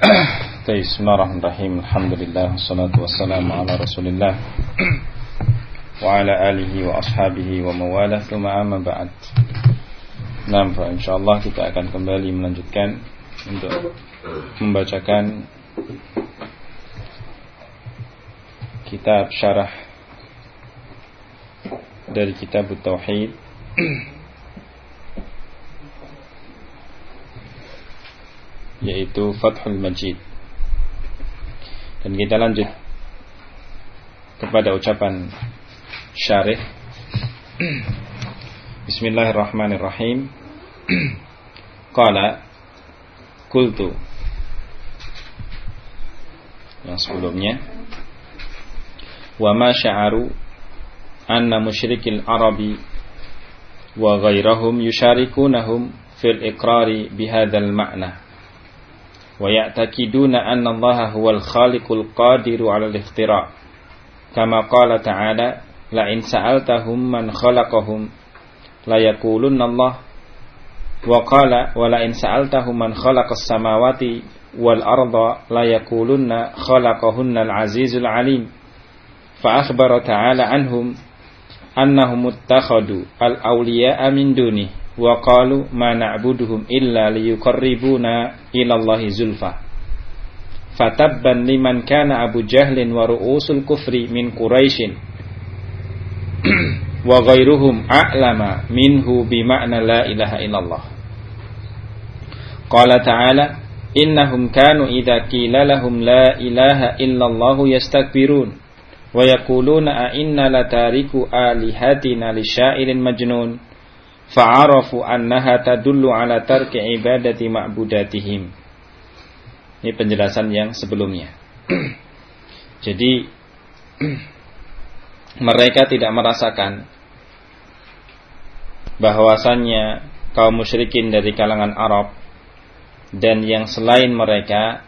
Bismillahirrahmanirrahim. Alhamdulillah wassalatu wassalamu ala Rasulillah wa ala alihi wa ashabihi wa mawalah, tsumma amma ba'd. Nah, insyaallah kita akan kembali melanjutkan untuk membacakan kitab syarah dari kitab Tauhid yaitu Fathul Majid. Dan kita lanjut kepada ucapan syarih. Bismillahirrahmanirrahim. Qala qultu, yang sebelumnya, wa ma sya'aru anna musyrikil arabi wa ghairahum yusyarikunahum fil iqrari bihadzal ma'na wa ya'taqiduna anna Allah huwal khaliqul qadiru 'alal ikhtira' kama qala ta'ala la in sa'altahum man khalaqahum la yaqulunna Allah wa qala wa la in sa'altahum man khalaqas samawati wal arda la yaqulunna khalaqahunnal 'azizul 'alim fa akhbara ta'ala anhum annahum ittakhadu al awliya'a min dunihi wa qalu ma na'buduhum illa liyuqarribuna ila Allahi zulfa. Fatabban liman kana Abu Jahlin wa ru'usul kufri min Quraisyin wa ghairuhum a'lama minhu bima'na la ilaha illallah. Qala ta'ala innahum kanu idza qila lahum la ilaha illallah yastakbirun wa yaquluna a inna latariku alihatina lisyairin majnun fa'arafu annaha tadullu ala tarki ibadati ma'budatihim. Ini penjelasan yang sebelumnya. Jadi mereka tidak merasakan bahwasannya kaum musyrikin dari kalangan Arab dan yang selain mereka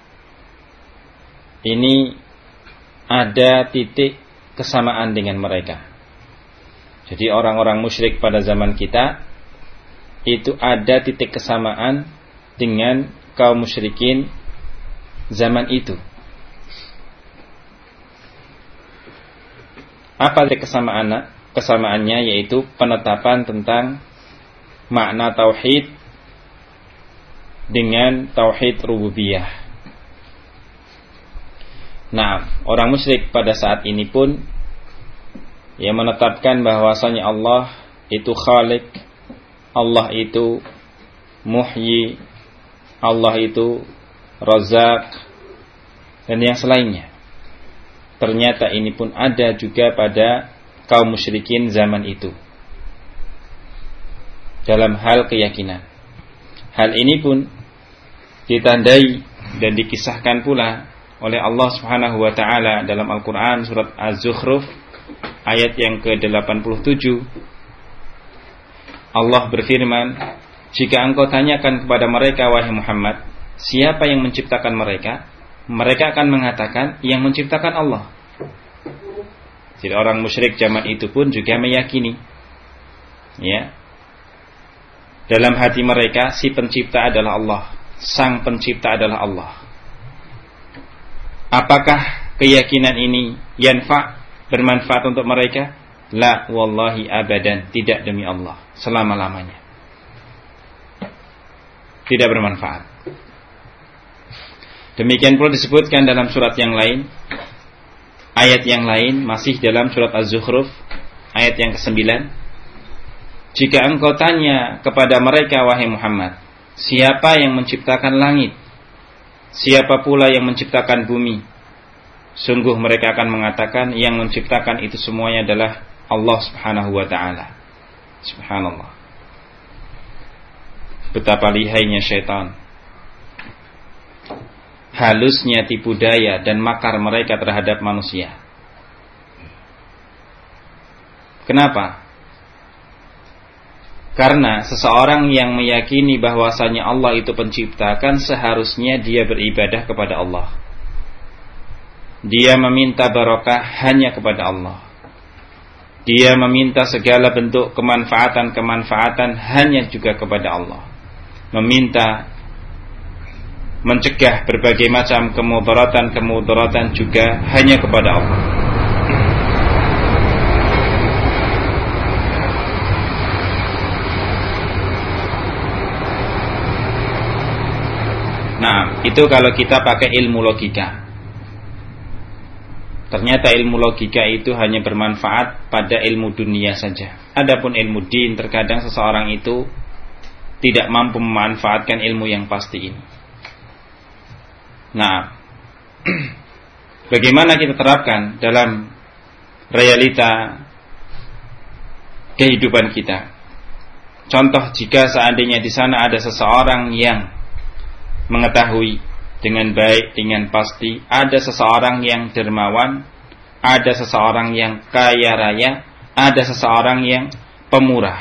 ini ada titik kesamaan dengan mereka. Jadi orang-orang musyrik pada zaman kita itu ada titik kesamaan dengan kaum musyrikin zaman itu. Apa titik kesamaannya? Yaitu penetapan tentang makna tauhid dengan tauhid rububiyah. Nah, orang musyrik pada saat ini pun yang menetapkan bahwasanya Allah itu Khaliq, Allah itu Muhyi, Allah itu Razak, dan yang selainnya. Ternyata ini pun ada juga pada kaum musyrikin zaman itu dalam hal keyakinan. Hal ini pun ditandai dan dikisahkan pula oleh Allah Subhanahu wa taala dalam Al-Qur'an surat Az-Zukhruf ayat yang ke-87. Allah berfirman, jika engkau tanyakan kepada mereka wahai Muhammad, siapa yang menciptakan mereka? Mereka akan mengatakan yang menciptakan Allah. Jadi orang musyrik zaman itu pun juga meyakini, ya, dalam hati mereka si pencipta adalah Allah, sang pencipta adalah Allah. Apakah keyakinan ini bermanfaat untuk mereka? La wallahi abadan, tidak demi Allah, selama-lamanya tidak bermanfaat. Demikian pula disebutkan dalam surat yang lain, ayat yang lain masih dalam surat Az-Zukhruf ayat yang ke-9. Jika engkau tanya kepada mereka wahai Muhammad, siapa yang menciptakan langit? Siapa pula yang menciptakan bumi? Sungguh mereka akan mengatakan yang menciptakan itu semuanya adalah Allah Subhanahu wa ta'ala. Subhanallah. Betapa lihainya syaitan, halusnya tipu daya dan makar mereka terhadap manusia. Kenapa? Karena seseorang yang meyakini bahwasanya Allah itu pencipta, kan seharusnya dia beribadah kepada Allah. Dia meminta barokah hanya kepada Allah. Dia meminta segala bentuk kemanfaatan hanya juga kepada Allah. Meminta mencegah berbagai macam kemudaratan juga hanya kepada Allah. Nah, itu kalau kita pakai ilmu logika. Ternyata ilmu logika itu hanya bermanfaat pada ilmu dunia saja. Adapun ilmu din, terkadang seseorang itu tidak mampu memanfaatkan ilmu yang pasti ini. Nah, bagaimana kita terapkan dalam realita kehidupan kita? Contoh, jika seandainya di sana ada seseorang yang mengetahui dengan baik, dengan pasti, ada seseorang yang dermawan, ada seseorang yang kaya raya, ada seseorang yang pemurah.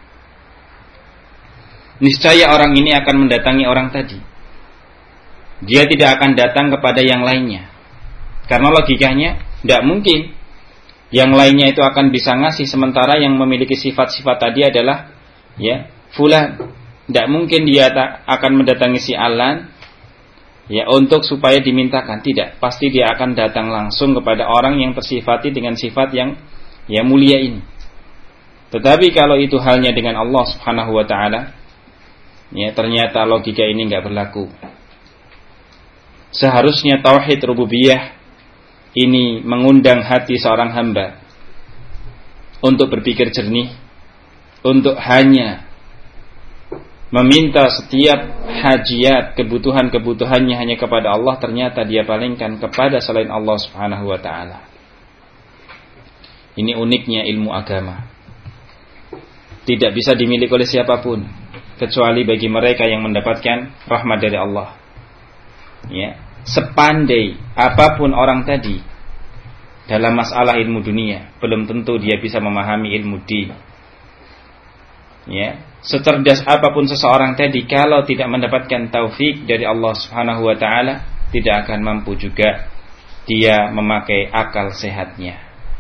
Niscaya orang ini akan mendatangi orang tadi. Dia tidak akan datang kepada yang lainnya. Karena logikanya tidak mungkin yang lainnya itu akan bisa ngasih, sementara yang memiliki sifat-sifat tadi adalah fulan. Tidak mungkin dia akan mendatangi si Alan untuk supaya dimintakan. Tidak, pasti dia akan datang langsung kepada orang yang tersifati dengan sifat yang mulia ini. Tetapi kalau itu halnya dengan Allah Subhanahu wa taala, ternyata logika ini enggak berlaku. Seharusnya tauhid rububiyah ini mengundang hati seorang hamba untuk berpikir jernih, untuk hanya meminta setiap hajat, kebutuhan-kebutuhannya hanya kepada Allah. Ternyata dia palingkan kepada selain Allah Subhanahu wa ta'ala. Ini uniknya ilmu agama. Tidak bisa dimiliki oleh siapapun kecuali bagi mereka yang mendapatkan rahmat dari Allah. Sepandai apapun orang tadi dalam masalah ilmu dunia, belum tentu dia bisa memahami ilmu din. Secerdas apapun seseorang tadi, kalau tidak mendapatkan taufik dari Allah Subhanahu wa ta'ala, tidak akan mampu juga dia memakai akal sehatnya.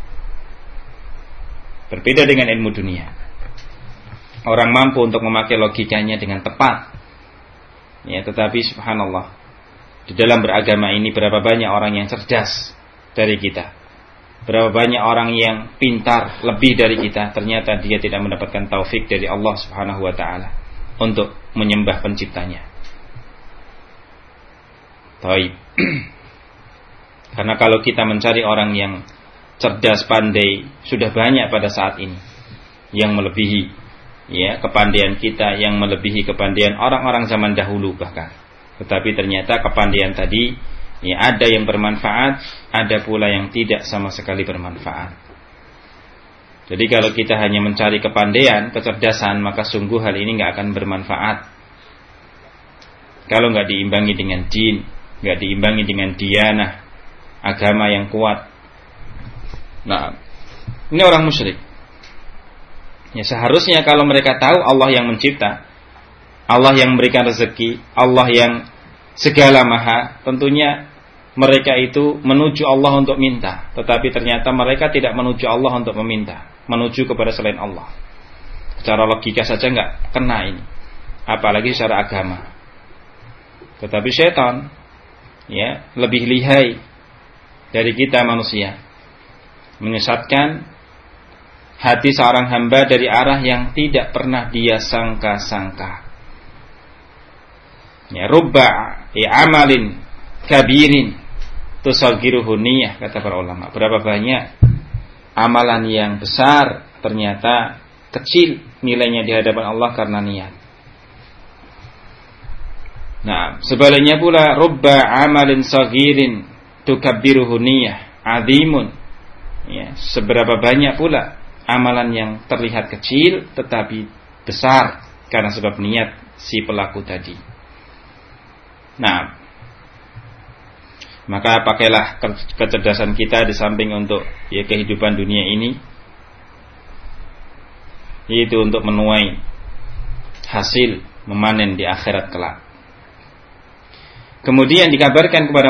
Berbeda dengan ilmu dunia. Orang mampu untuk memakai logikanya dengan tepat. Tetapi subhanallah, di dalam beragama ini berapa banyak orang yang cerdas dari kita, berapa banyak orang yang pintar lebih dari kita, ternyata dia tidak mendapatkan taufik dari Allah Subhanahu wa ta'ala untuk menyembah penciptanya. Baik. Karena kalau kita mencari orang yang cerdas, pandai, sudah banyak pada saat ini yang melebihi kepandaian kita, yang melebihi kepandaian orang-orang zaman dahulu bahkan. Tetapi ternyata kepandaian tadi ada yang bermanfaat, ada pula yang tidak sama sekali bermanfaat. Jadi kalau kita hanya mencari kepandaian, kecerdasan, maka sungguh hal ini nggak akan bermanfaat. Kalau nggak diimbangi dengan din, nggak diimbangi dengan diyanah, agama yang kuat. Nah, ini orang musyrik. Seharusnya kalau mereka tahu Allah yang mencipta, Allah yang memberikan rezeki, Allah yang segala maha, tentunya mereka itu menuju Allah untuk minta. Tetapi ternyata mereka tidak menuju Allah untuk meminta, menuju kepada selain Allah. Secara logika saja nggak kena ini, apalagi secara agama. Tetapi syaitan lebih lihai dari kita manusia, menyesatkan hati seorang hamba dari arah yang tidak pernah dia sangka-sangka. Rubba amalin kabirin tusagiruhu niyah, kata para ulama. Berapa banyak amalan yang besar ternyata kecil nilainya di hadapan Allah karena niat. Nah, sebaliknya pula rubba amalin sagirin tukabbiruhu niyah azimun. Seberapa banyak pula amalan yang terlihat kecil tetapi besar karena sebab niat si pelaku tadi. Nah, maka pakailah kecerdasan kita di samping untuk kehidupan dunia ini, yaitu untuk menuai hasil memanen di akhirat kelak. Kemudian dikabarkan kepada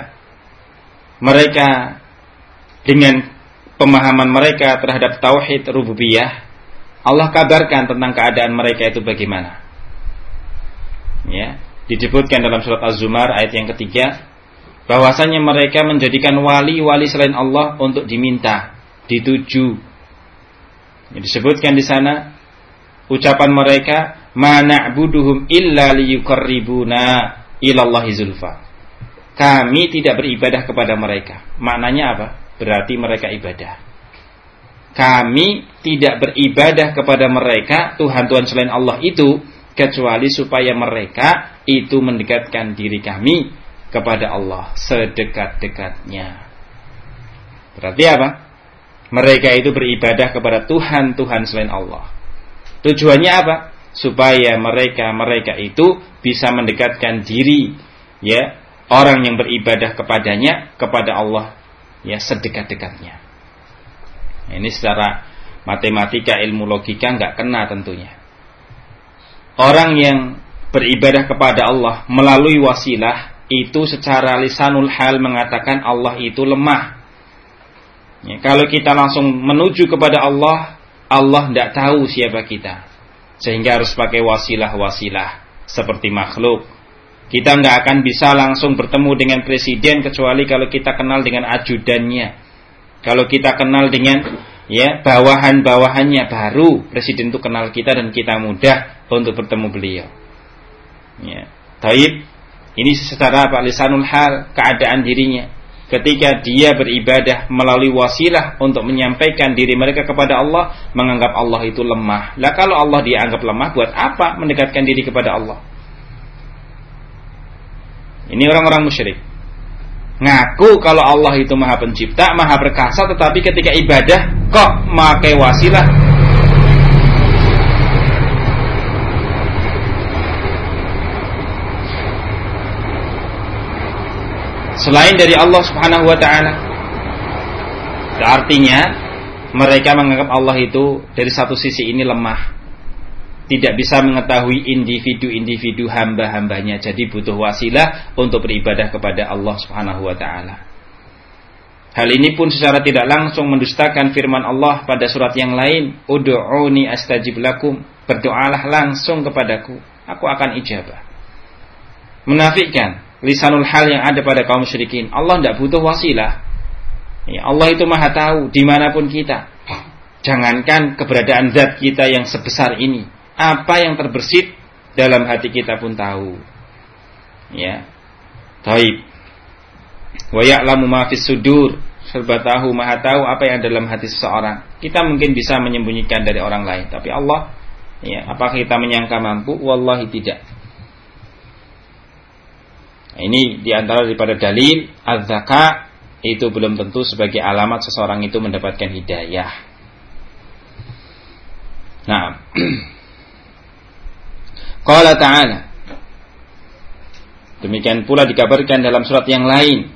mereka dengan pemahaman mereka terhadap tauhid rububiyah, Allah kabarkan tentang keadaan mereka itu bagaimana. disebutkan dalam surat Az-Zumar ayat yang ketiga, bahwasanya mereka menjadikan wali-wali selain Allah untuk diminta, dituju. Disebutkan di sana ucapan mereka, ma na'buduhum illa liyuqarribuna ilallahi zulfa. Kami tidak beribadah kepada mereka. Maknanya apa? Berarti mereka ibadah. Kami tidak beribadah kepada mereka, Tuhan-Tuhan selain Allah itu, kecuali supaya mereka itu mendekatkan diri kami kepada Allah sedekat-dekatnya. Berarti apa? Mereka itu beribadah kepada Tuhan-Tuhan selain Allah. Tujuannya apa? Supaya mereka itu bisa mendekatkan diri, ya, orang yang beribadah kepadanya kepada Allah, ya, sedekat-dekatnya. Ini secara matematika, ilmu logika nggak kena tentunya. Orang yang beribadah kepada Allah melalui wasilah itu secara lisanul hal mengatakan Allah itu lemah. Ya, kalau kita langsung menuju kepada Allah, Allah tidak tahu siapa kita, sehingga harus pakai wasilah-wasilah seperti makhluk. Kita nggak akan bisa langsung bertemu dengan presiden kecuali kalau kita kenal dengan ajudannya. Kalau kita kenal dengan, ya, bawahan-bawahannya, baru presiden itu kenal kita dan kita mudah untuk bertemu beliau. Ya, taib. Ini secara lisanul hal, keadaan dirinya. Ketika dia beribadah melalui wasilah untuk menyampaikan diri mereka kepada Allah, menganggap Allah itu lemah. Lah kalau Allah dianggap lemah, buat apa mendekatkan diri kepada Allah? Ini orang-orang musyrik. Ngaku kalau Allah itu maha pencipta, maha perkasa, tetapi ketika ibadah kok pakai wasilah. Selain dari Allah Subhanahu wa ta'ala. Artinya mereka menganggap Allah itu dari satu sisi ini lemah, tidak bisa mengetahui individu-individu hamba-hambanya, jadi butuh wasilah untuk beribadah kepada Allah Subhanahu wa ta'ala. Hal ini pun secara tidak langsung mendustakan firman Allah pada surat yang lain, ud'uni astajib lakum, berdoalah langsung kepadaku, aku akan ijabah. Menafikan lisanul hal yang ada pada kaum musyrikin. Allah tidak butuh wasilah, ya, Allah itu maha tahu dimanapun kita. Jangankan keberadaan zat kita yang sebesar ini, apa yang terbersit dalam hati kita pun tahu. Ya. Taib. Wa ya'lamu ma fis sudur. Serba tahu, maha tahu apa yang dalam hati seseorang. Kita mungkin bisa menyembunyikan dari orang lain, tapi Allah, ya, apakah kita menyangka mampu? Wallahi tidak. Ini diantara daripada dalil az-zaka itu belum tentu sebagai alamat seseorang itu mendapatkan hidayah. Nah, Qala ta'ala, demikian pula dikabarkan dalam surat yang lain,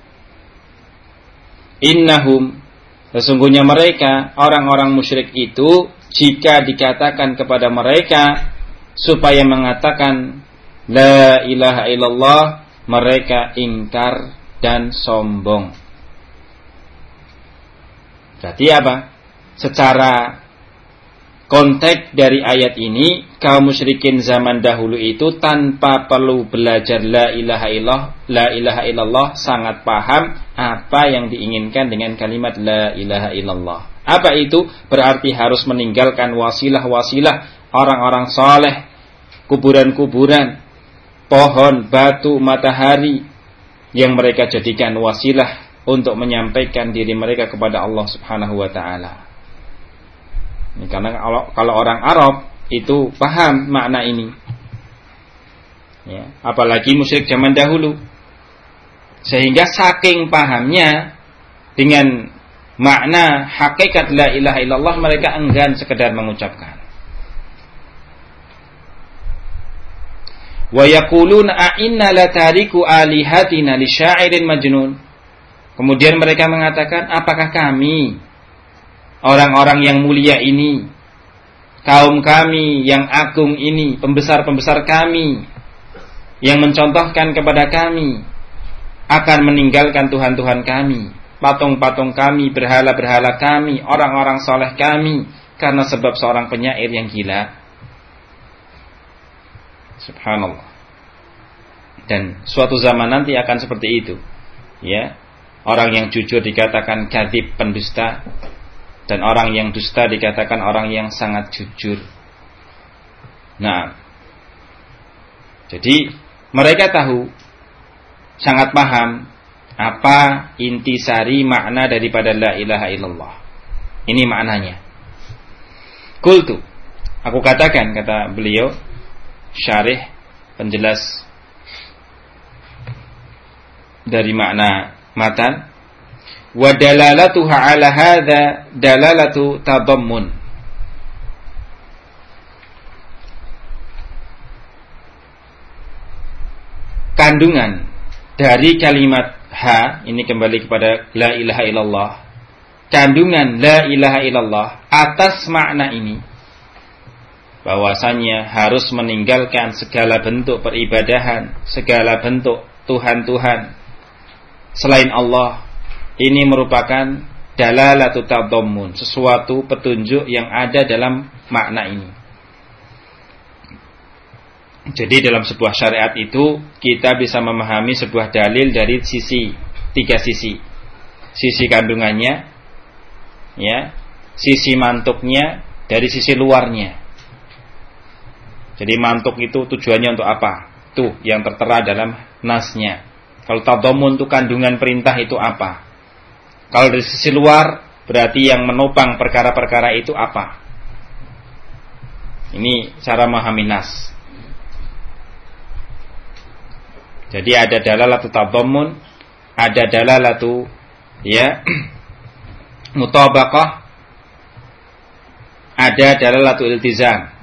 innahum, sesungguhnya mereka orang-orang musyrik itu, jika dikatakan kepada mereka supaya mengatakan la ilaha illallah, mereka ingkar dan sombong. Berarti apa? Secara konteks dari ayat ini, kaum musyrikin zaman dahulu itu tanpa perlu belajar la ilaha illallah sangat paham apa yang diinginkan dengan kalimat la ilaha illallah. Apa itu? Berarti harus meninggalkan wasilah-wasilah orang-orang saleh, kuburan-kuburan, pohon, batu, matahari yang mereka jadikan wasilah untuk menyampaikan diri mereka kepada Allah Subhanahu wa ta'ala. Karena kalau orang Arab itu paham makna ini, ya, apalagi musyrik zaman dahulu, sehingga saking pahamnya dengan makna hakikat la ilaha illallah, mereka enggan sekedar mengucapkan. Wa yaquluna a inna la tariku alihatina li syairin majnun. Kemudian mereka mengatakan, apakah kami, orang-orang yang mulia ini, kaum kami yang agung ini, pembesar-pembesar kami, yang mencontohkan kepada kami, akan meninggalkan Tuhan-Tuhan kami, patung-patung kami, berhala-berhala kami, orang-orang soleh kami, karena sebab seorang penyair yang gila? Subhanallah. Dan suatu zaman nanti akan seperti itu. Ya. Orang yang jujur dikatakan kadzib, pendusta, dan orang yang dusta dikatakan orang yang sangat jujur. Nah, jadi mereka tahu, sangat paham apa intisari makna daripada la ilaha illallah. Ini maknanya. Qultu, aku katakan, kata beliau syarih penjelas dari makna matan, wa dalalatuha ala hadza dalalatu tadammun. Kandungan dari kalimat ha, ini kembali kepada la ilaha illallah. Kandungan la ilaha illallah atas makna ini, bahwasanya harus meninggalkan segala bentuk peribadahan, segala bentuk Tuhan-Tuhan selain Allah. Ini merupakan dalalatu tadammun, sesuatu petunjuk yang ada dalam makna ini. Jadi dalam sebuah syariat itu kita bisa memahami sebuah dalil dari tiga sisi. Sisi kandungannya, ya, sisi mantuknya, dari sisi luarnya. Jadi mantuk itu tujuannya untuk apa? Tuh yang tertera dalam nasnya. Kalau tadammun itu kandungan perintah itu apa? Kalau dari sisi luar berarti yang menopang perkara-perkara itu apa? Ini cara memahami nas. Jadi ada dalalatu tadammun, ada dalalatu ya mutabaqah, ada dalalatu iltizam.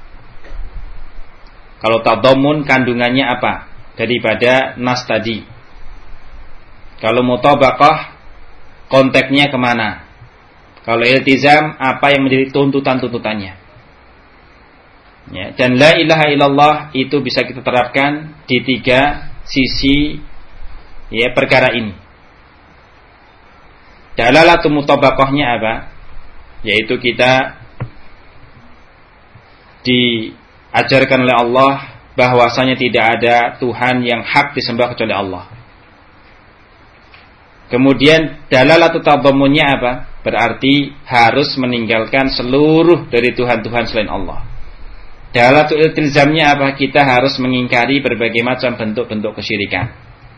Kalau tadammun kandungannya apa? Daripada nas tadi. Kalau mutabaqah konteksnya kemana? Kalau iltizam apa yang menjadi tuntutan-tuntutannya. Ya, dan la ilaha illallah itu bisa kita terapkan di tiga sisi ya perkara ini. Dalalatu mutabaqahnya apa? Yaitu kita diajarkan oleh Allah bahwasanya tidak ada Tuhan yang hak disembah kecuali Allah. Kemudian dalalatu tadammunnya apa? Berarti harus meninggalkan seluruh dari Tuhan-Tuhan selain Allah. Dalalatu iltizamnya apa? Kita harus mengingkari berbagai macam bentuk-bentuk kesyirikan.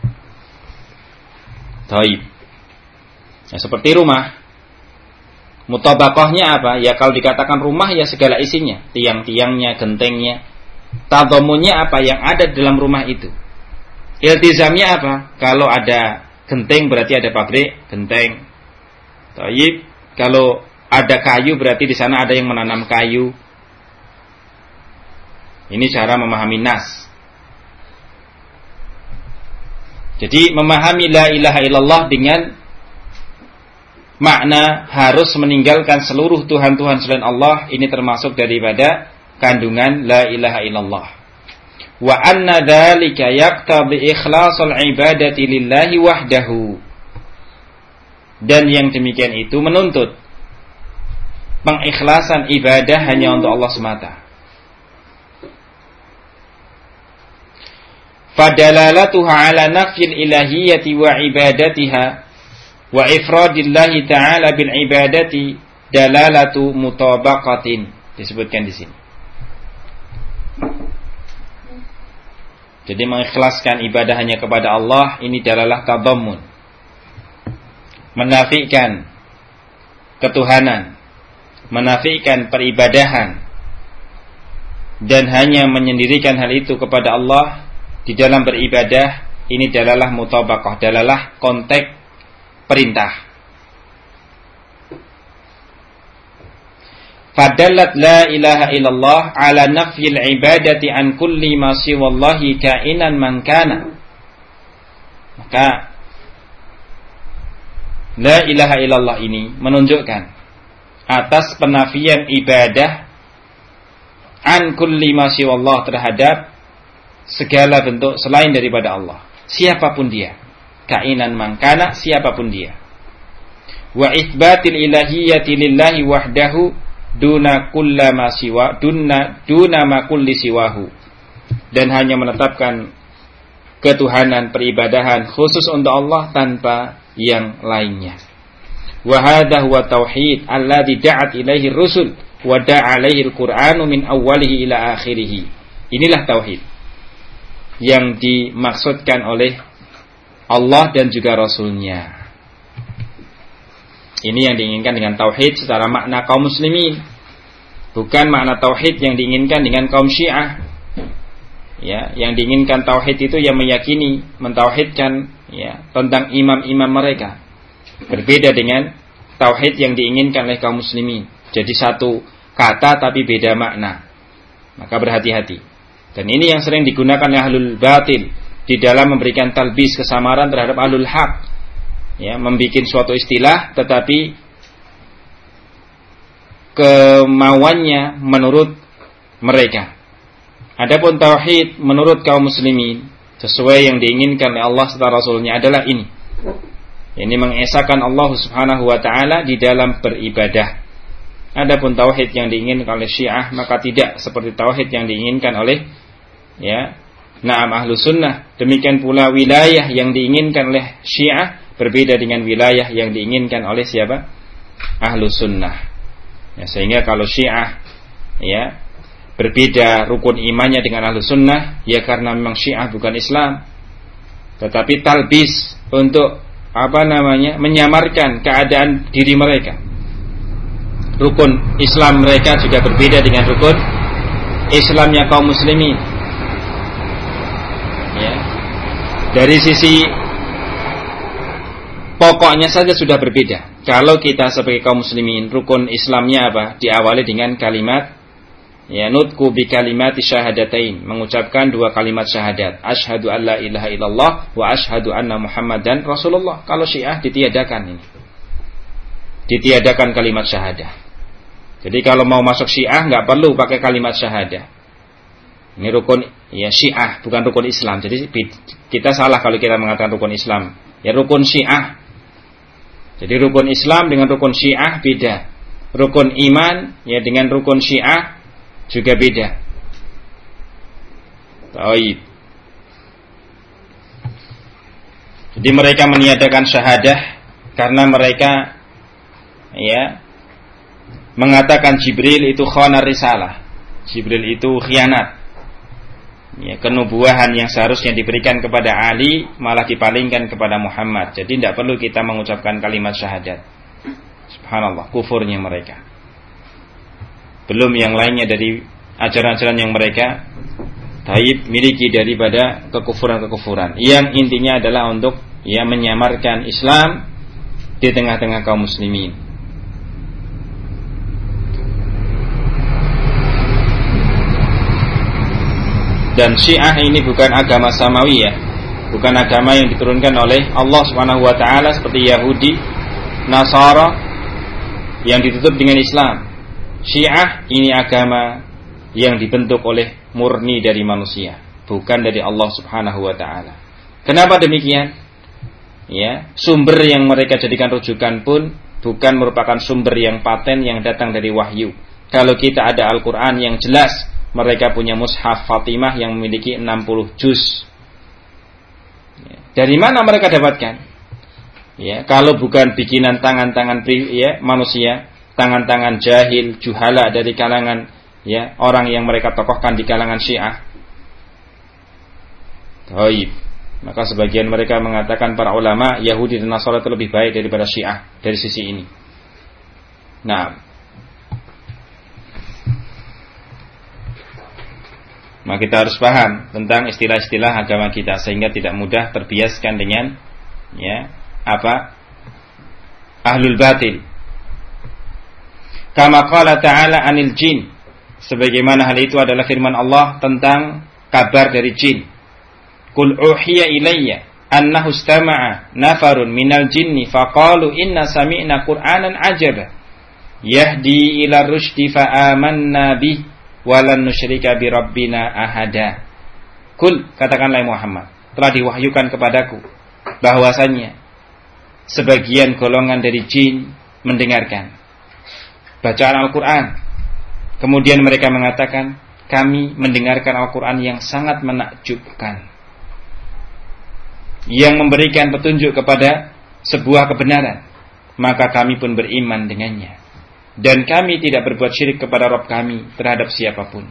Taib. Ya, seperti rumah. Mutabaqahnya apa? Ya kalau dikatakan rumah ya segala isinya, tiang-tiangnya, gentengnya. Tadammunnya apa? Yang ada dalam rumah itu. Iltizamnya apa? Kalau ada genteng berarti ada pabrik genteng. Taib. Kalau ada kayu berarti di sana ada yang menanam kayu. Ini cara memahami nas. Jadi memahami la ilaha illallah dengan makna harus meninggalkan seluruh Tuhan-Tuhan selain Allah, ini termasuk daripada kandungan la ilaha illallah. Wa anna dzalika yaqtadi ikhlasul ibadati lillahi wahdahu. Dan yang demikian itu menuntut pengikhlasan ibadah hanya untuk Allah semata. Fadalalatuha ala nafyil ilahiyyati wa ibadatiha wa ifradillahi ta'ala bil ibadati dalalatu mutabaqatin, disebutkan di sini. Jadi mengikhlaskan ibadah hanya kepada Allah ini dalalah tadammun. Menafikan ketuhanan, menafikan peribadahan dan hanya menyendirikan hal itu kepada Allah di dalam beribadah, ini dalalah mutabaqah, dalalah konteks perintah. Fadallat la ilaha illallah ala nafyil ibadati an kulli ma siwallahi kainan man kana. Maka la ilaha illallah ini menunjukkan atas penafian ibadah an kulli ma siwallah, terhadap segala bentuk selain daripada Allah, siapapun dia, kainan mangkana, siapapun dia. Wa itsbatil ilahiyyati lillahi wahdahu duna kullama siwa duna ma kulli siwahu, dan hanya menetapkan ketuhanan, peribadahan khusus untuk Allah tanpa yang lainnya. Wa hadha huwa tauhid alladzi da'at ilaihi rusul wa da'a alaihi al-Qur'anu min awwalihi ila akhirih. Inilah tauhid yang dimaksudkan oleh Allah dan juga Rasulnya. Ini yang diinginkan dengan tauhid secara makna kaum muslimin, bukan makna tauhid yang diinginkan dengan kaum Syiah. Ya, yang diinginkan tauhid itu yang meyakini, mentauhidkan ya tentang imam-imam mereka. Berbeda dengan tauhid yang diinginkan oleh kaum muslimin. Jadi satu kata tapi beda makna. Maka berhati-hati. Dan ini yang sering digunakan oleh ahlul batil di dalam memberikan talbis kesamaran terhadap ahlul haq. Ya, membuat suatu istilah tetapi kemauannya menurut mereka. Adapun tauhid menurut kaum muslimin sesuai yang diinginkan oleh Allah serta Rasulnya adalah ini. Ini mengesahkan Allah Subhanahu wa taala di dalam beribadah. Adapun tauhid yang diinginkan oleh Syiah maka tidak seperti tauhid yang diinginkan oleh Ahlus Sunnah. Demikian pula wilayah yang diinginkan oleh Syiah berbeda dengan wilayah yang diinginkan oleh siapa? Ahlus Sunnah. Ya, sehingga kalau Syiah berbeda rukun imannya dengan Ahlus Sunnah, ya karena memang Syiah bukan Islam, tetapi talbis untuk menyamarkan keadaan diri mereka. Rukun Islam mereka juga berbeda dengan rukun Islamnya kaum muslimin. Ya. Dari sisi pokoknya saja sudah berbeda. Kalau kita sebagai kaum muslimin, rukun Islamnya apa? Diawali dengan kalimat nutku bi kalimati syahadatain, mengucapkan dua kalimat syahadat, asyhadu an la ilaha illallah wa asyhadu anna muhammadan rasulullah. Kalau Syiah ditiadakan ini. Ditiadakan kalimat syahadah. Jadi kalau mau masuk Syiah enggak perlu pakai kalimat syahadah. Ini rukun Syiah, bukan rukun Islam. Jadi kita salah kalau kita mengatakan rukun Islam. Ya rukun Syiah. Jadi rukun Islam dengan rukun Syiah beda. Rukun iman dengan rukun Syiah juga beda. Baik. Jadi mereka meniadakan syahadah karena mereka mengatakan Jibril itu khana risalah. Jibril itu khianat. Kenubuahan yang seharusnya diberikan kepada Ali malah dipalingkan kepada Muhammad. Jadi tidak perlu kita mengucapkan kalimat syahadat. Subhanallah, kufurnya mereka. Belum yang lainnya dari ajaran-ajaran yang mereka miliki daripada kekufuran-kekufuran. Yang intinya adalah untuk menyamarkan Islam di tengah-tengah kaum muslimin. Dan Syiah ini bukan agama samawiyah, bukan agama yang diturunkan oleh Allah Subhanahu wa taala seperti Yahudi, Nasara yang ditutup dengan Islam. Syiah ini agama yang dibentuk oleh murni dari manusia, bukan dari Allah Subhanahu wa taala. Kenapa demikian? Sumber yang mereka jadikan rujukan pun bukan merupakan sumber yang paten yang datang dari wahyu. Kalau kita ada Al-Qur'an yang jelas, mereka punya mushaf Fatimah yang memiliki 60 juz. Dari mana mereka dapatkan? Kalau bukan bikinan tangan-tangan manusia, tangan-tangan jahil, juhala dari kalangan orang yang mereka tokohkan di kalangan Syiah. Baik. Maka sebagian mereka mengatakan para ulama Yahudi dan Nasara itu lebih baik daripada Syiah dari sisi ini. Nah, maka kita harus paham tentang istilah-istilah agama kita sehingga tidak mudah terbiaskan dengan ahlul batil. Kama qala ta'ala anil jin, sebagaimana hal itu adalah firman Allah tentang kabar dari jin. Qul uhiya ilayya annahu istama'a nafarun minal jinni faqalu inna sami'na qur'anan ajaba yahdi ila rusydi fa amanna bih wa lan nusyrika bi rabbina ahada. Qul, katakanlah Muhammad, telah diwahyukan kepadaku bahwasanya sebagian golongan dari jin mendengarkan bacaan Al-Quran. Kemudian mereka mengatakan, kami mendengarkan Al-Quran yang sangat menakjubkan. yang memberikan petunjuk kepada sebuah kebenaran, maka kami pun beriman dengannya. Dan kami tidak berbuat syirik kepada Rabb kami terhadap siapapun.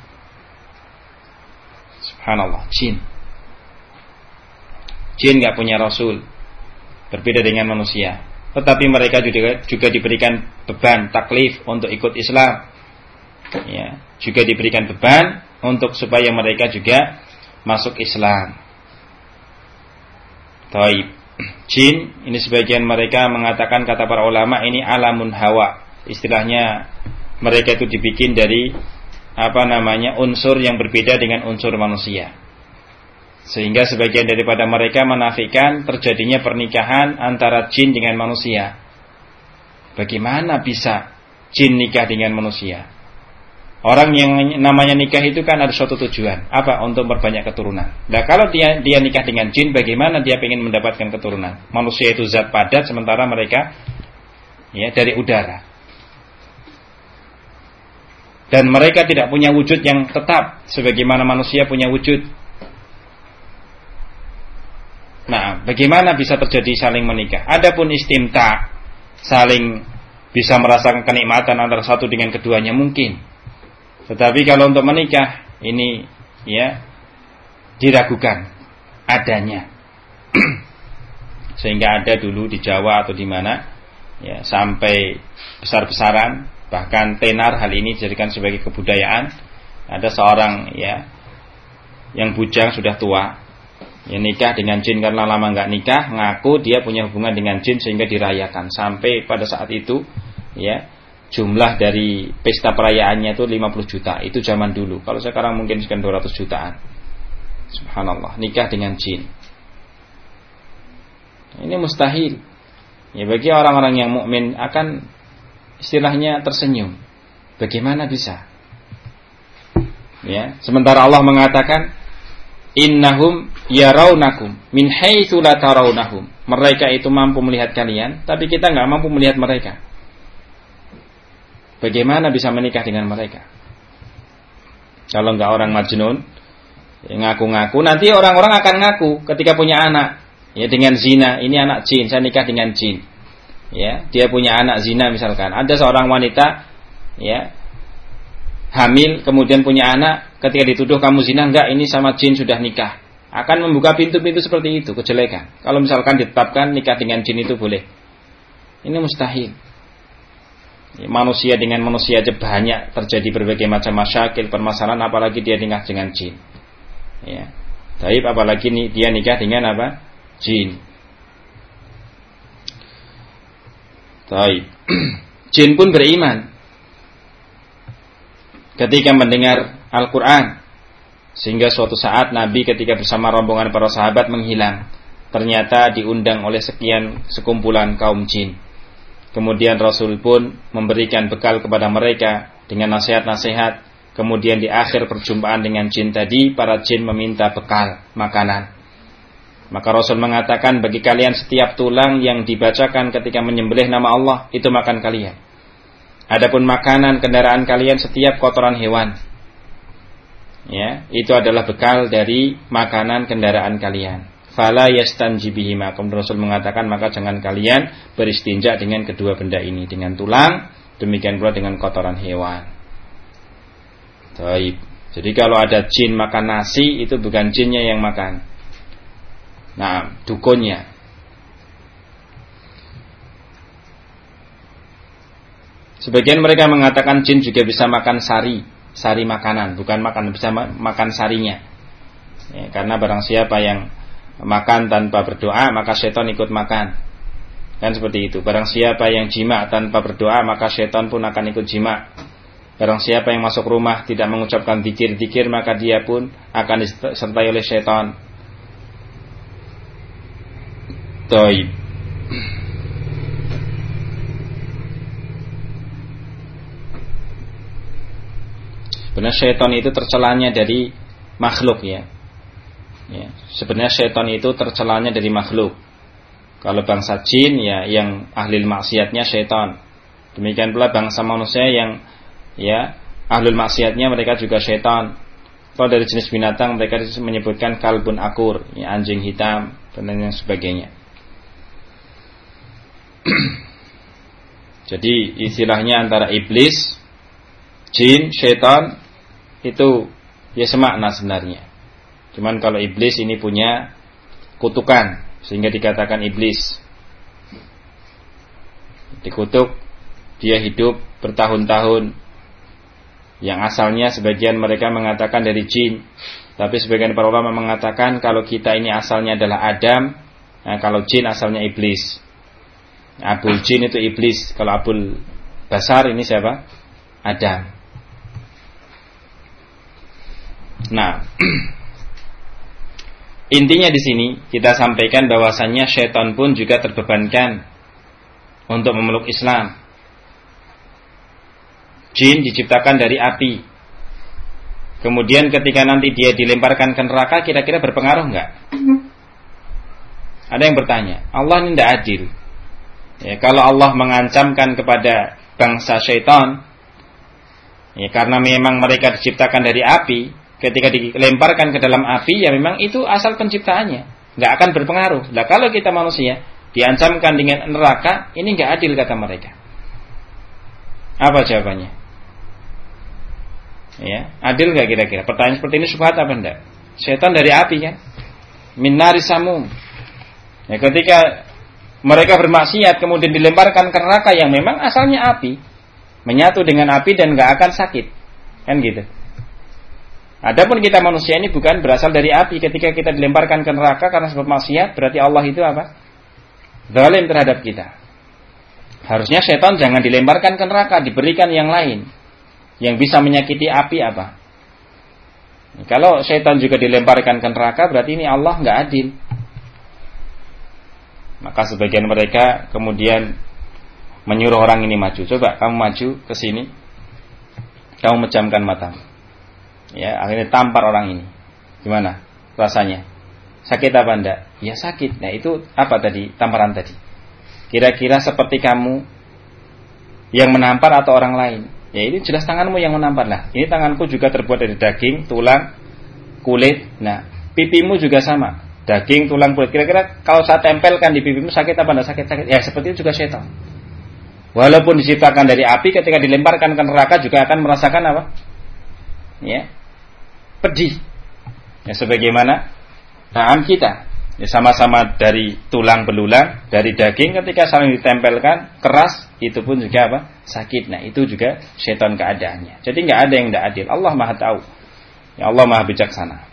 Subhanallah, jin gak punya rasul, berbeda dengan manusia. Tetapi mereka juga diberikan beban taklif untuk ikut Islam, ya, juga diberikan beban untuk supaya mereka juga masuk Islam. Taib. Jin ini sebagian mereka mengatakan, kata para ulama, ini alamun hawa. Istilahnya mereka itu dibikin dari unsur yang berbeda dengan unsur manusia. Sehingga sebagian daripada mereka menafikan terjadinya pernikahan antara jin dengan manusia. Bagaimana bisa jin nikah dengan manusia? Orang yang namanya nikah itu kan ada suatu tujuan. Apa? Untuk memperbanyak keturunan. Nah, kalau dia nikah dengan jin, bagaimana dia ingin mendapatkan keturunan? Manusia itu zat padat, sementara mereka dari udara. Dan mereka tidak punya wujud yang tetap sebagaimana manusia punya wujud. Nah, bagaimana bisa terjadi saling menikah? Adapun istimta, saling bisa merasakan kenikmatan antara satu dengan keduanya mungkin. Tetapi kalau untuk menikah ini diragukan adanya. Sehingga ada dulu di Jawa atau di mana sampai besar-besaran, bahkan tenar hal ini dijadikan sebagai kebudayaan. Ada seorang yang bujang sudah tua, nikah dengan jin karena lama nggak nikah, ngaku dia punya hubungan dengan jin sehingga dirayakan. Sampai pada saat itu jumlah dari pesta perayaannya itu 50 juta. Itu zaman dulu. Kalau sekarang mungkin sekian 200 jutaan. Subhanallah, nikah dengan jin. Ini mustahil. Bagi orang-orang yang mukmin akan istilahnya tersenyum. Bagaimana bisa? Sementara Allah mengatakan, innahum yarawnakum min haitsu la tarawnahum. Mereka itu mampu melihat kalian, tapi kita enggak mampu melihat mereka. Bagaimana bisa menikah dengan mereka? Kalau enggak orang majnun, ngaku-ngaku, nanti orang-orang akan ngaku ketika punya anak, dengan zina, ini anak jin, saya nikah dengan jin. Dia punya anak zina misalkan. Ada seorang wanita hamil kemudian punya anak, ketika dituduh kamu zina, enggak, ini sama jin sudah nikah. Akan membuka pintu-pintu seperti itu, kejelekan. Kalau misalkan ditetapkan nikah dengan jin itu boleh. Ini mustahil. Manusia dengan manusia aja banyak terjadi berbagai macam masyakil, permasalahan, apalagi dia nikah dengan jin. Tapi apalagi dia nikah dengan apa? Jin. Tapi jin pun beriman ketika mendengar Al-Quran, sehingga suatu saat Nabi ketika bersama rombongan para sahabat menghilang, ternyata diundang oleh sekumpulan kaum jin. Kemudian Rasul pun memberikan bekal kepada mereka dengan nasihat-nasihat. Kemudian di akhir perjumpaan dengan jin tadi, para jin meminta bekal makanan. Maka Rasul mengatakan, bagi kalian setiap tulang yang dibacakan ketika menyembelih nama Allah, itu makan kalian. Adapun makanan kendaraan kalian setiap kotoran hewan, itu adalah bekal dari makanan kendaraan kalian. Fala yastanji bihima. Kemudian Rasul mengatakan, maka jangan kalian beristinja dengan kedua benda ini, dengan tulang, demikian pula dengan kotoran hewan. Taib. Jadi kalau ada jin makan nasi, itu bukan jinnya yang makan, dukunnya. Sebagian mereka mengatakan jin juga bisa makan sari makanan, bukan bisa makan sarinya. Karena barang siapa yang makan tanpa berdoa, maka setan ikut makan. Kan seperti itu. Barang siapa yang jima tanpa berdoa, maka setan pun akan ikut jima. Barang siapa yang masuk rumah tidak mengucapkan zikir-zikir, maka dia pun akan disertai oleh setan. Taib. Sebenarnya setan itu tercelanya dari makhluk Sebenarnya setan itu tercelanya dari makhluk. Kalau bangsa jin yang ahli maksiatnya setan. Demikian pula bangsa manusia yang ahlul maksiatnya mereka juga setan. Kalau dari jenis binatang mereka menyebutkan kalbun akur, anjing hitam, dan yang sebagainya. Jadi istilahnya antara iblis, jin, syaitan itu ya semakna sebenarnya. Cuman kalau iblis ini punya kutukan sehingga dikatakan iblis. Dikutuk, dia hidup bertahun-tahun. Yang asalnya sebagian mereka mengatakan dari jin, tapi sebagian para ulama mengatakan kalau kita ini asalnya adalah Adam, nah kalau jin asalnya iblis. Abul jin itu iblis, kalau abul basar ini siapa? Adam. Nah, intinya di sini kita sampaikan bahwasannya syaitan pun juga terbebankan untuk memeluk Islam. Jin diciptakan dari api. Kemudian ketika nanti dia dilemparkan ke neraka, kira-kira berpengaruh enggak? Ada yang bertanya, Allah ini tidak adil. Ya, kalau Allah mengancamkan kepada bangsa syaitan, ya, karena memang mereka diciptakan dari api, ketika dilemparkan ke dalam api, ya memang itu asal penciptaannya, nggak akan berpengaruh. Nah, kalau kita manusia diancamkan dengan neraka, ini nggak adil kata mereka. Apa jawabannya? Ya, adil nggak kira-kira? Pertanyaan seperti ini subhat apa enggak? Syaitan dari api kan, min nari samum. Ya, ketika mereka bermaksiat kemudian dilemparkan ke neraka yang memang asalnya api, menyatu dengan api dan nggak akan sakit, kan gitu. Adapun kita manusia ini bukan berasal dari api. Ketika kita dilemparkan ke neraka karena sebab maksiat, berarti Allah itu apa? Zalim terhadap kita. Harusnya setan jangan dilemparkan ke neraka, diberikan yang lain yang bisa menyakiti api apa? Kalau setan juga dilemparkan ke neraka, berarti ini Allah nggak adil. Maka sebagian mereka kemudian menyuruh orang ini maju. Coba kamu maju ke sini. Kamu memejamkan matamu. Ya, akhirnya tampar orang ini. Gimana rasanya? Sakit apa enggak? Ya sakit. Nah, itu apa tadi tamparan tadi? Kira-kira seperti kamu yang menampar atau orang lain? Ya, ini jelas tanganmu yang menampar lah. Ini tanganku juga terbuat dari daging, tulang, kulit. Nah, pipimu juga sama. Daging, tulang, kulit. Kira-kira kalau saya tempelkan di pipimu sakit apa enggak sakit-sakit? Ya seperti itu juga syaitan. Walaupun diciptakan dari api, ketika dilemparkan ke neraka juga akan merasakan apa? Ya, pedih. Ya sebagaimana ta'am kita. Ya sama-sama dari tulang belulang, dari daging, ketika saling ditempelkan keras, itu pun juga apa? Sakit. Nah itu juga syaitan keadaannya. Jadi nggak ada yang tidak adil. Allah Maha tahu. Ya Allah Maha bijaksana.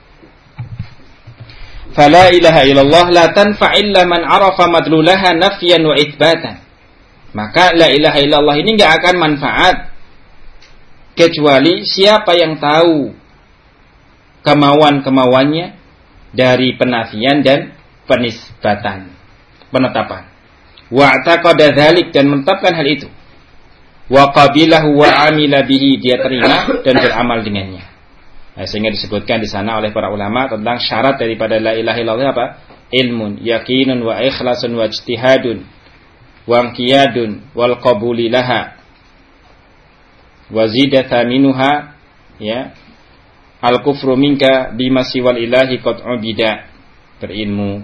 Fala ilaha illallah la tanfa' illa man arafa madlulaha nafyan wa itsbatan. Maka la ilaha illallah ini enggak akan manfaat kecuali siapa yang tahu kemauan-kemauannya dari penafian dan penisbatan, penetapan. Wa taqada dzalik dan menetapkan hal itu. Wa qabilahu wa amila bihi, dia terima dan beramal dengannya. Nah, sehingga disebutkan di sana oleh para ulama tentang syarat daripada la ilaha illallah apa? Ilmun, yakinun wa ikhlasun wa ijtihadun wa inqiyadun wal qabuli laha wa zidatha minuha, ya, al kufru minka bima siwal ilahi qad ubida. Berilmu,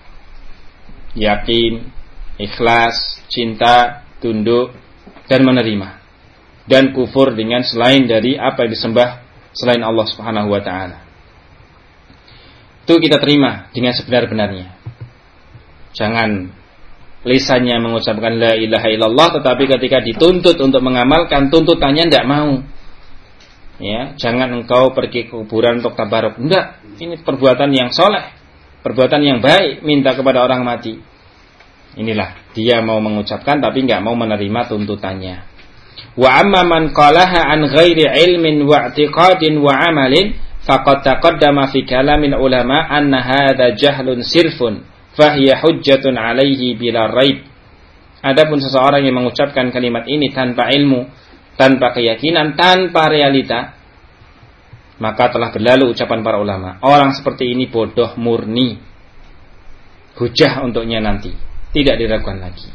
yakin, ikhlas, cinta, tunduk dan menerima, dan kufur dengan selain dari apa yang disembah selain Allah Subhanahu wa ta'ala. Itu kita terima dengan sebenar-benarnya. Jangan lisannya mengucapkan la ilaha illallah, tetapi ketika dituntut untuk mengamalkan tuntutannya tidak mau. Ya, jangan engkau pergi ke kuburan untuk tabaruk. Enggak, ini perbuatan yang soleh, perbuatan yang baik, minta kepada orang mati. Inilah dia mau mengucapkan tapi enggak mau menerima tuntutannya. Wa amma man qalaha an ghairi ilmin wa i'tiqadin wa amalin faqad taqaddama fi kalamil ulama anna hadza jahlun sirfun fahiya hujjatun alaihi bila raib. Adapun seseorang yang mengucapkan kalimat ini tanpa ilmu, tanpa keyakinan, tanpa realita, maka telah berlalu ucapan para ulama. Orang seperti ini bodoh murni. Hujjah untuknya nanti, tidak diragukan lagi.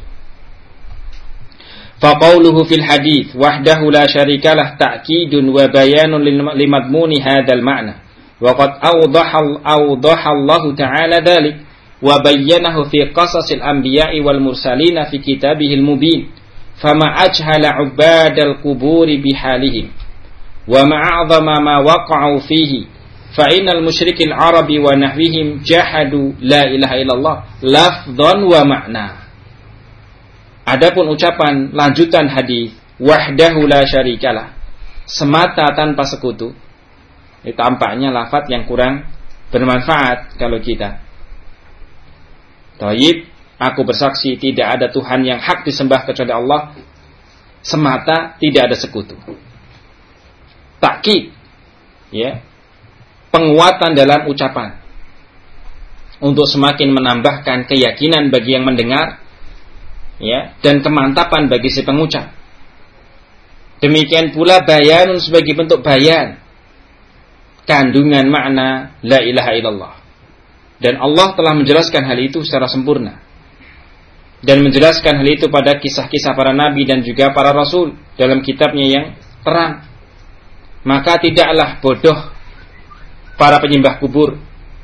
Faqauluhu fil hadits wahdahu la syarikalah ta'kidun wa bayanun limadmuni hadzal ma'na wa qad awdaha Allah ta'ala dzalik. wa bayyanahu fi qasasil anbiya'i wal mursalina fi kitabihil mubin fama ajhala 'ubadal quburi bihalihim wa ma'a'dhama ma waqa'u fihi fa innal musyrikil arabi wa nahwihim jahadu la ilaha illallah lafdhan wa ma'na. Adapun ucapan lanjutan hadis wahdahu la syarikalah, semata tanpa sekutu, itu tampaknya lafaz yang kurang bermanfaat kalau kita. Thayyib, aku bersaksi tidak ada Tuhan yang hak disembah kecuali Allah, semata, tidak ada sekutu. Takkid, ya, penguatan dalam ucapan untuk semakin menambahkan keyakinan bagi yang mendengar, ya, dan kemantapan bagi si pengucap. Demikian pula bayanun sebagai bentuk bayan kandungan makna la ilaha illallah. Dan Allah telah menjelaskan hal itu secara sempurna. Dan menjelaskan hal itu pada kisah-kisah para nabi dan juga para rasul dalam kitabnya yang terang. Maka tidaklah bodoh para penyembah kubur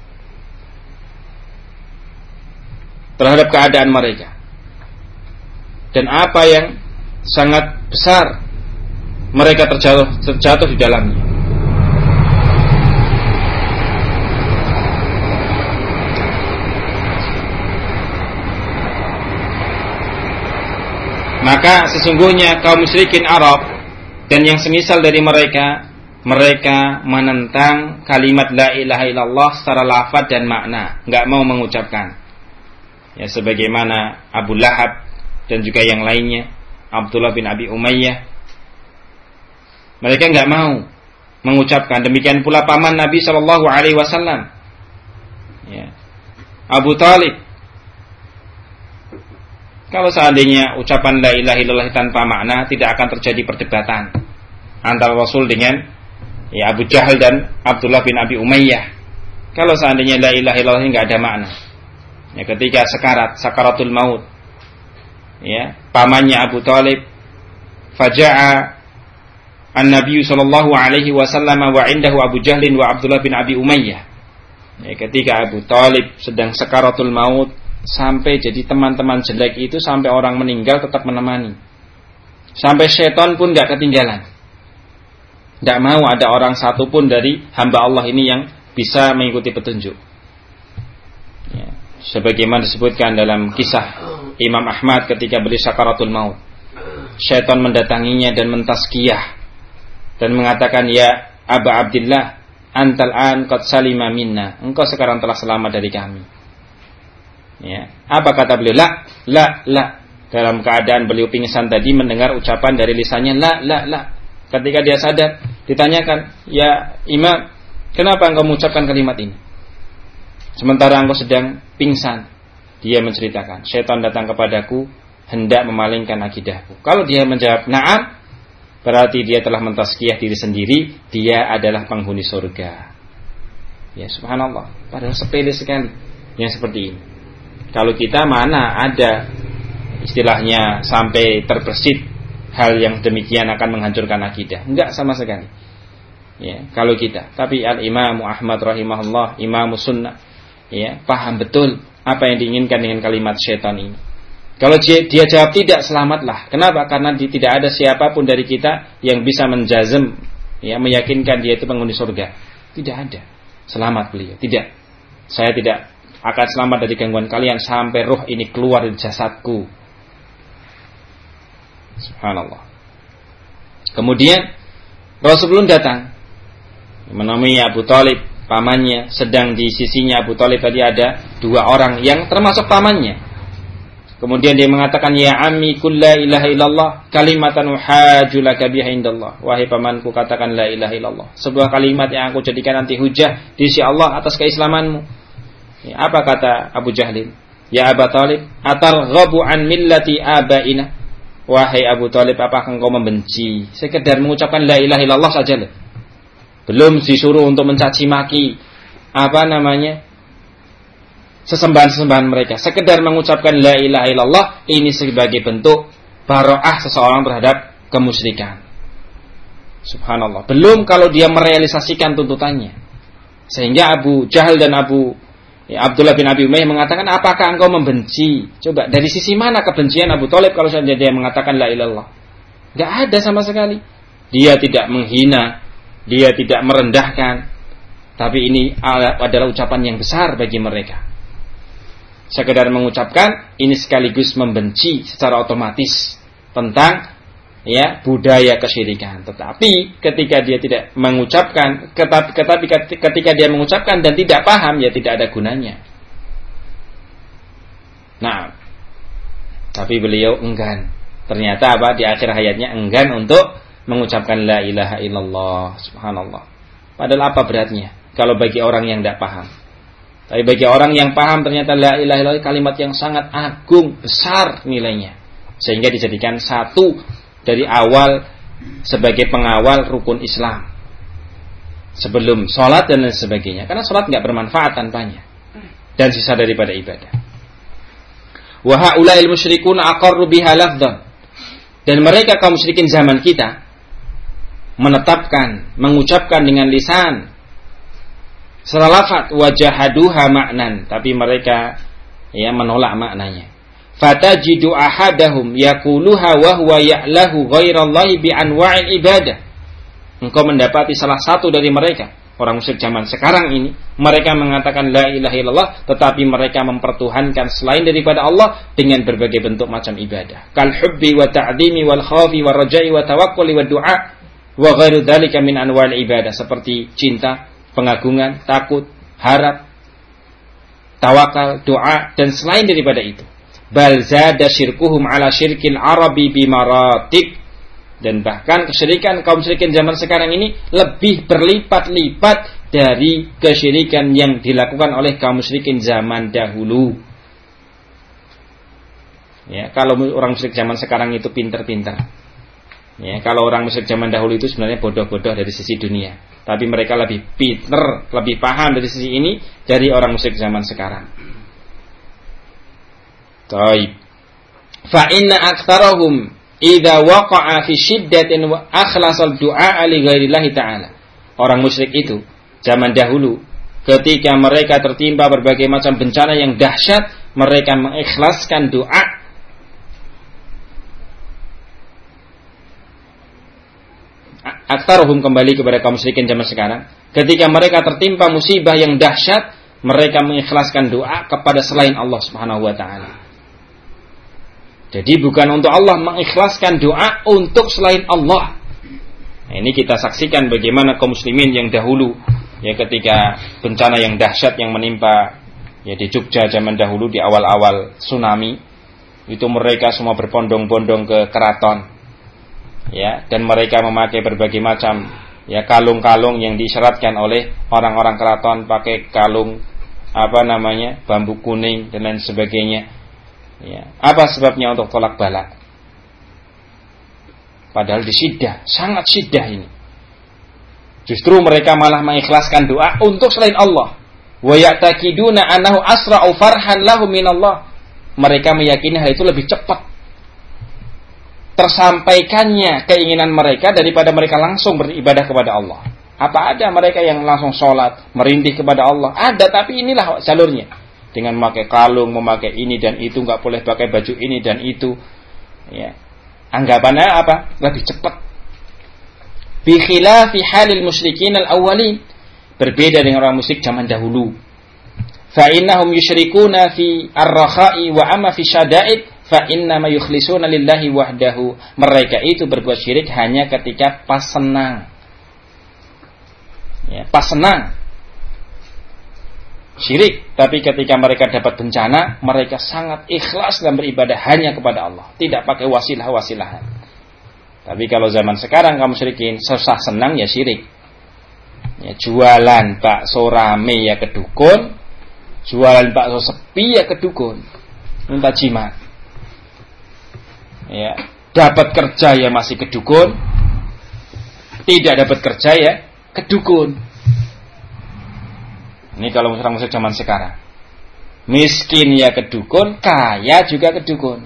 terhadap keadaan mereka. Dan apa yang sangat besar mereka terjatuh di dalamnya. Maka sesungguhnya kaum musyrikin Arab dan yang semisal dari mereka menentang kalimat la ilaha illallah secara lafaz dan makna, enggak mau mengucapkan. Ya, sebagaimana Abu Lahab dan juga yang lainnya, Abdullah bin Abi Umayyah, mereka enggak mau mengucapkan. Demikian pula paman Nabi sallallahu alaihi wasallam, ya, Abu Thalib. Kalau seandainya ucapan la ilaha illallah tanpa makna, tidak akan terjadi perdebatan antara Rasul dengan, ya, Abu Jahal dan Abdullah bin Abi Umayyah. Kalau seandainya la ilaha illallah enggak ada makna, ya, ketika sakaratul maut, ya, pamannya Abu Thalib, faja'a an-nabiy sallallahu alaihi wasallam wa indahu Abu Jahlin wa Abdullah bin Abi Umayyah. Ya, ketika Abu Thalib sedang sakaratul maut, sampai jadi teman-teman jelek itu, sampai orang meninggal tetap menemani, sampai setan pun gak ketinggalan. Gak mau ada orang satu pun dari hamba Allah ini yang bisa mengikuti petunjuk, ya, sebagaimana disebutkan dalam kisah Imam Ahmad ketika beliau sakaratul maut, setan mendatanginya dan mentazkiyah dan mengatakan, ya Aba Abdillah, antal an qad salima minna, engkau sekarang telah selamat dari kami. Ya, apa kata beliau? La. Dalam keadaan beliau pingsan tadi mendengar ucapan dari lisannya la. Ketika dia sadar, ditanyakan, ya Imam, kenapa engkau mengucapkan kalimat ini sementara engkau sedang pingsan? Dia menceritakan, syaitan datang kepadaku hendak memalingkan akidahku. Kalau dia menjawab na'am, berarti dia telah mentazkiyah diri sendiri, dia adalah penghuni surga. Ya, subhanallah, padahal sepele sekali yang seperti ini. Kalau kita mana ada istilahnya sampai terbersit hal yang demikian akan menghancurkan akidah? Enggak sama sekali. Ya, kalau kita. Tapi Al-Imam Ahmad rahimahullah, Imam Sunnah, ya, paham betul apa yang diinginkan dengan kalimat syaitan ini. Kalau dia jawab tidak, selamatlah. Kenapa? Karena tidak ada siapapun dari kita yang bisa menjazm, ya, meyakinkan dia itu penghuni surga. Tidak ada. Selamat beliau. Tidak. Saya tidak akan selamat dari gangguan kalian sampai ruh ini keluar dari jasadku. Subhanallah. Kemudian Rasul belum datang, menemui Abu Thalib, pamannya. Sedang di sisinya Abu Thalib tadi ada dua orang yang termasuk pamannya. Kemudian dia mengatakan, ya ammi qul la ilaha illallah kalimatan uhajulaka biha indallah. Wahai pamanku, katakan la ilaha illallah, sebuah kalimat yang aku jadikan nanti hujah di sisi Allah atas keislamanmu. Ya, apa kata Abu Jahlin? Ya Abu Thalib, atarghabu an millati abaina. Wahai Abu Thalib, apakah engkau membenci sekedar mengucapkan la ilaha illallah saja loh? Belum disuruh untuk mencaci maki sesembahan-sesembahan mereka. Sekedar mengucapkan la ilaha illallah ini sebagai bentuk bara'ah seseorang terhadap kemusyrikan. Subhanallah. Belum kalau dia merealisasikan tuntutannya. Sehingga Abu Jahal dan Abu Ya, Abdullah bin Abi Umayyah mengatakan, apakah engkau membenci? Coba, dari sisi mana kebencian Abu Thalib kalau saja dia mengatakan la ilaha illallah? Enggak ada sama sekali. Dia tidak menghina, dia tidak merendahkan. Tapi ini adalah ucapan yang besar bagi mereka. Sekedar mengucapkan, ini sekaligus membenci secara otomatis tentang ya budaya kesyirikan. Tetapi ketika dia tidak mengucapkan, ketika dia mengucapkan dan tidak paham, ya tidak ada gunanya. Nah, tapi beliau enggan. Ternyata apa? Di akhir hayatnya enggan untuk mengucapkan la ilaha illallah. Subhanallah. Padahal apa beratnya kalau bagi orang yang tidak paham? Tapi bagi orang yang paham ternyata la ilaha illallah kalimat yang sangat agung, besar nilainya. Sehingga dijadikan satu dari awal sebagai pengawal rukun Islam. Sebelum sholat dan lain sebagainya. Karena sholat tidak bermanfaat tanpanya. Dan sisa daripada ibadah. Wa haula'il musyrikuna aqarru biha lafdhan. Dan mereka kaum musyrikin zaman kita menetapkan, mengucapkan dengan lisan secara lafaz wajahaduha maknan, tapi mereka ya menolak maknanya. Fatajidu ahadahum yaquluha wa huwa ya'lahu ghairallahi bi anwa'il ibadah. Engkau mendapati salah satu dari mereka, orang musyrik zaman sekarang ini, mereka mengatakan la ilaha illallah, tetapi mereka mempertuhankan selain daripada Allah dengan berbagai bentuk macam ibadah. Kal hubbi wa ta'dhimi wal khawfi wa raja'i wa tawakkuli wa du'a wa ghairu dzalika min anwa'il ibadah, seperti cinta, pengagungan, takut, harap, tawakal, doa, dan selain daripada itu. Bal zada syirkuhum ala syirkil arabi bimaratib. Dan bahkan kesyirikan kaum musyrikin zaman sekarang ini lebih berlipat-lipat dari kesyirikan yang dilakukan oleh kaum musyrikin zaman dahulu. Ya, kalau orang musyrik zaman sekarang itu pintar-pintar. Ya, kalau orang musyrik zaman dahulu itu sebenarnya bodoh-bodoh dari sisi dunia. Tapi mereka lebih pintar, lebih paham dari sisi ini dari orang musyrik zaman sekarang. Taib. Fa inna aktsarahum idza waqa'a fi syiddatin wa akhlasal du'a li ghairillahi ta'ala. Orang musyrik itu zaman dahulu ketika mereka tertimpa berbagai macam bencana yang dahsyat, mereka mengikhlaskan doa aktaruhum, kembali kepada kaum musyrikin zaman sekarang. Ketika mereka tertimpa musibah yang dahsyat, mereka mengikhlaskan doa kepada selain Allah Subhanahu wa taala. Jadi bukan untuk Allah, mengikhlaskan doa untuk selain Allah. Nah, ini kita saksikan bagaimana kaum muslimin yang dahulu, ya ketika bencana yang dahsyat yang menimpa ya di Jogja zaman dahulu di awal-awal tsunami, itu mereka semua berbondong-bondong ke keraton. Ya, dan mereka memakai berbagai macam ya kalung-kalung yang disyaratkan oleh orang-orang keraton, pakai kalung bambu kuning dan lain sebagainya. Ya, apa sebabnya? Untuk tolak bala. Padahal disiddah, sangat siddah ini. Justru mereka malah mengikhlaskan doa untuk selain Allah. Wa ya'taqiduna annahu asra'u farhan lahum minallah. Mereka meyakini hal itu lebih cepat tersampaikannya keinginan mereka daripada mereka langsung beribadah kepada Allah. Apa ada mereka yang langsung sholat, merintih kepada Allah? Ada, tapi inilah jalurnya. Dengan memakai kalung, memakai ini dan itu, nggak boleh pakai baju ini dan itu. Ya. Anggapannya apa? Lebih cepat. Bi khilafi halil musyrikin al-awwalin. Berbeda dengan orang musyrik zaman dahulu. Fa innahum yusyrikuna fi ar-rakha'i wa amma fi syada'id. Fa inna ma yukhlisuna lillahi wahdahu. Mereka itu berbuat syirik hanya ketika pas senang. Ya, pas senang syirik, tapi ketika mereka dapat bencana, mereka sangat ikhlas dan beribadah hanya kepada Allah, tidak pakai wasilah-wasilahan. Tapi kalau zaman sekarang kaum musyrikin susah senang ya syirik. Ya, jualan bakso rame ya ke dukun, jualan bakso sepi ya ke dukun, minta jimat. Ya, dapat kerja ya masih ke dukun, tidak dapat kerja ya ke dukun. Ini kalau orang musyrik zaman sekarang. Miskin ya ke dukun, kaya juga ke dukun.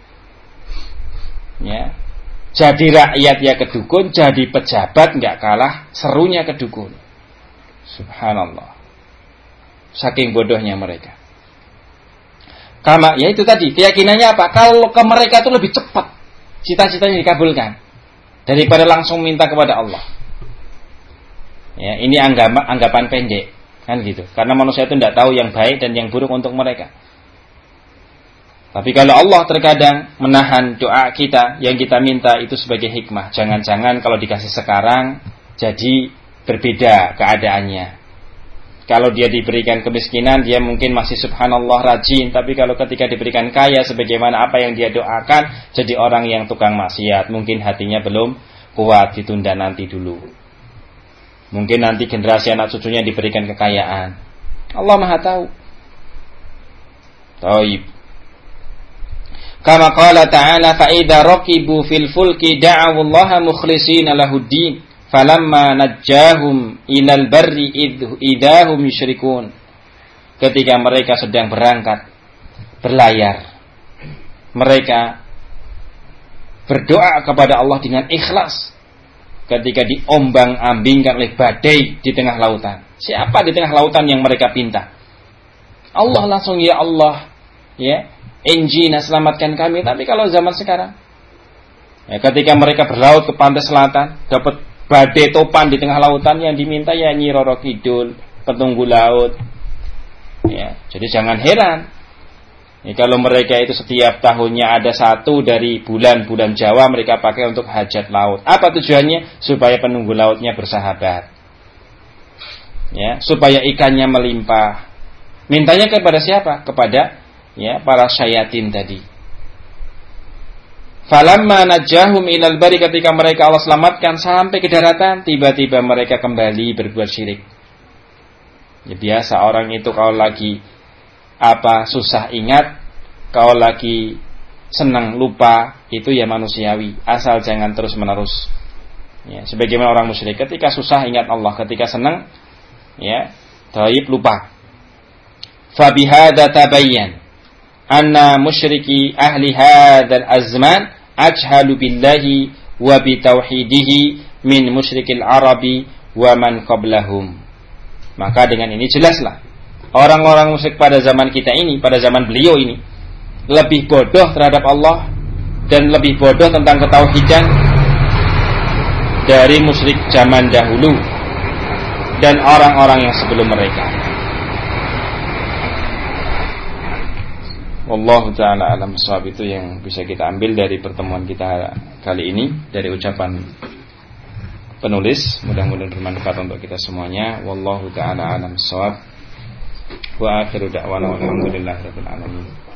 Ya. Jadi rakyat ya ke dukun, jadi pejabat enggak kalah serunya ke dukun. Subhanallah. saking bodohnya mereka. Kama, ya itu tadi, keyakinannya apa? Kalau ke mereka itu lebih cepat cita-citanya dikabulkan daripada langsung minta kepada Allah. Ya, ini anggapan pendek, kan gitu. Karena manusia itu tidak tahu yang baik dan yang buruk untuk mereka. Tapi kalau Allah terkadang menahan doa kita yang kita minta itu sebagai hikmah. Jangan-jangan kalau dikasih sekarang jadi berbeda keadaannya. Kalau dia diberikan kemiskinan, dia mungkin masih subhanallah rajin. Tapi kalau ketika diberikan kaya, sebagaimana apa yang dia doakan, jadi orang yang tukang maksiat. Mungkin hatinya belum kuat, ditunda nanti dulu. Mungkin nanti generasi anak cucunya diberikan kekayaan. Allah Maha tahu. Taib. Kama qala ta'ala, fa'idha raqibu fil fulki da'awu allaha mukhlishina lahuddin. Falamma najjahum ilal barri idahum yusyrikun. Ketika mereka sedang berangkat berlayar, mereka berdoa kepada Allah dengan ikhlas. Ketika diombang-ambingkan oleh badai di tengah lautan, siapa di tengah lautan yang mereka pinta? Allah langsung, ya Allah, ya, injina selamatkan kami. Tapi kalau zaman sekarang, ya, ketika mereka berlaut ke pantai selatan, dapat badai topan di tengah lautan, yang diminta ya Nyi Roro Kidul, petunggu laut. Ya, jadi jangan heran. Ya, kalau mereka itu setiap tahunnya ada satu dari bulan-bulan Jawa mereka pakai untuk hajat laut. Apa tujuannya? Supaya penunggu lautnya bersahabat. Ya, supaya ikannya melimpah. Mintanya kepada siapa? Kepada ya para syayatin tadi. Falamma najahum ilal bari, ketika mereka Allah selamatkan sampai ke daratan, tiba-tiba mereka kembali berbuat syirik. Ya, biasa orang itu kalau lagi susah ingat, kalau lagi senang lupa, itu ya manusiawi, asal jangan terus menerus. Ya, sebagaimana orang musyrik, ketika susah ingat Allah, ketika senang ya taib lupa. Fabihadza tabayyan anna musyriki ahli hadzal azman ajhalu billahi wa bitauhidihi min musyrikil arabi wa man qablahum. Maka dengan ini jelaslah orang-orang musyrik pada zaman kita ini, pada zaman beliau ini, lebih bodoh terhadap Allah dan lebih bodoh tentang ketauhidan dari musyrik zaman dahulu dan orang-orang yang sebelum mereka. Wallahu ta'ala alam shawab. Itu yang bisa kita ambil dari pertemuan kita kali ini, dari ucapan penulis. Mudah-mudahan bermanfaat untuk kita semuanya. Wallahu ta'ala alam shawab. Wa akhiru da'wana walhamdulillahirabbil alamin.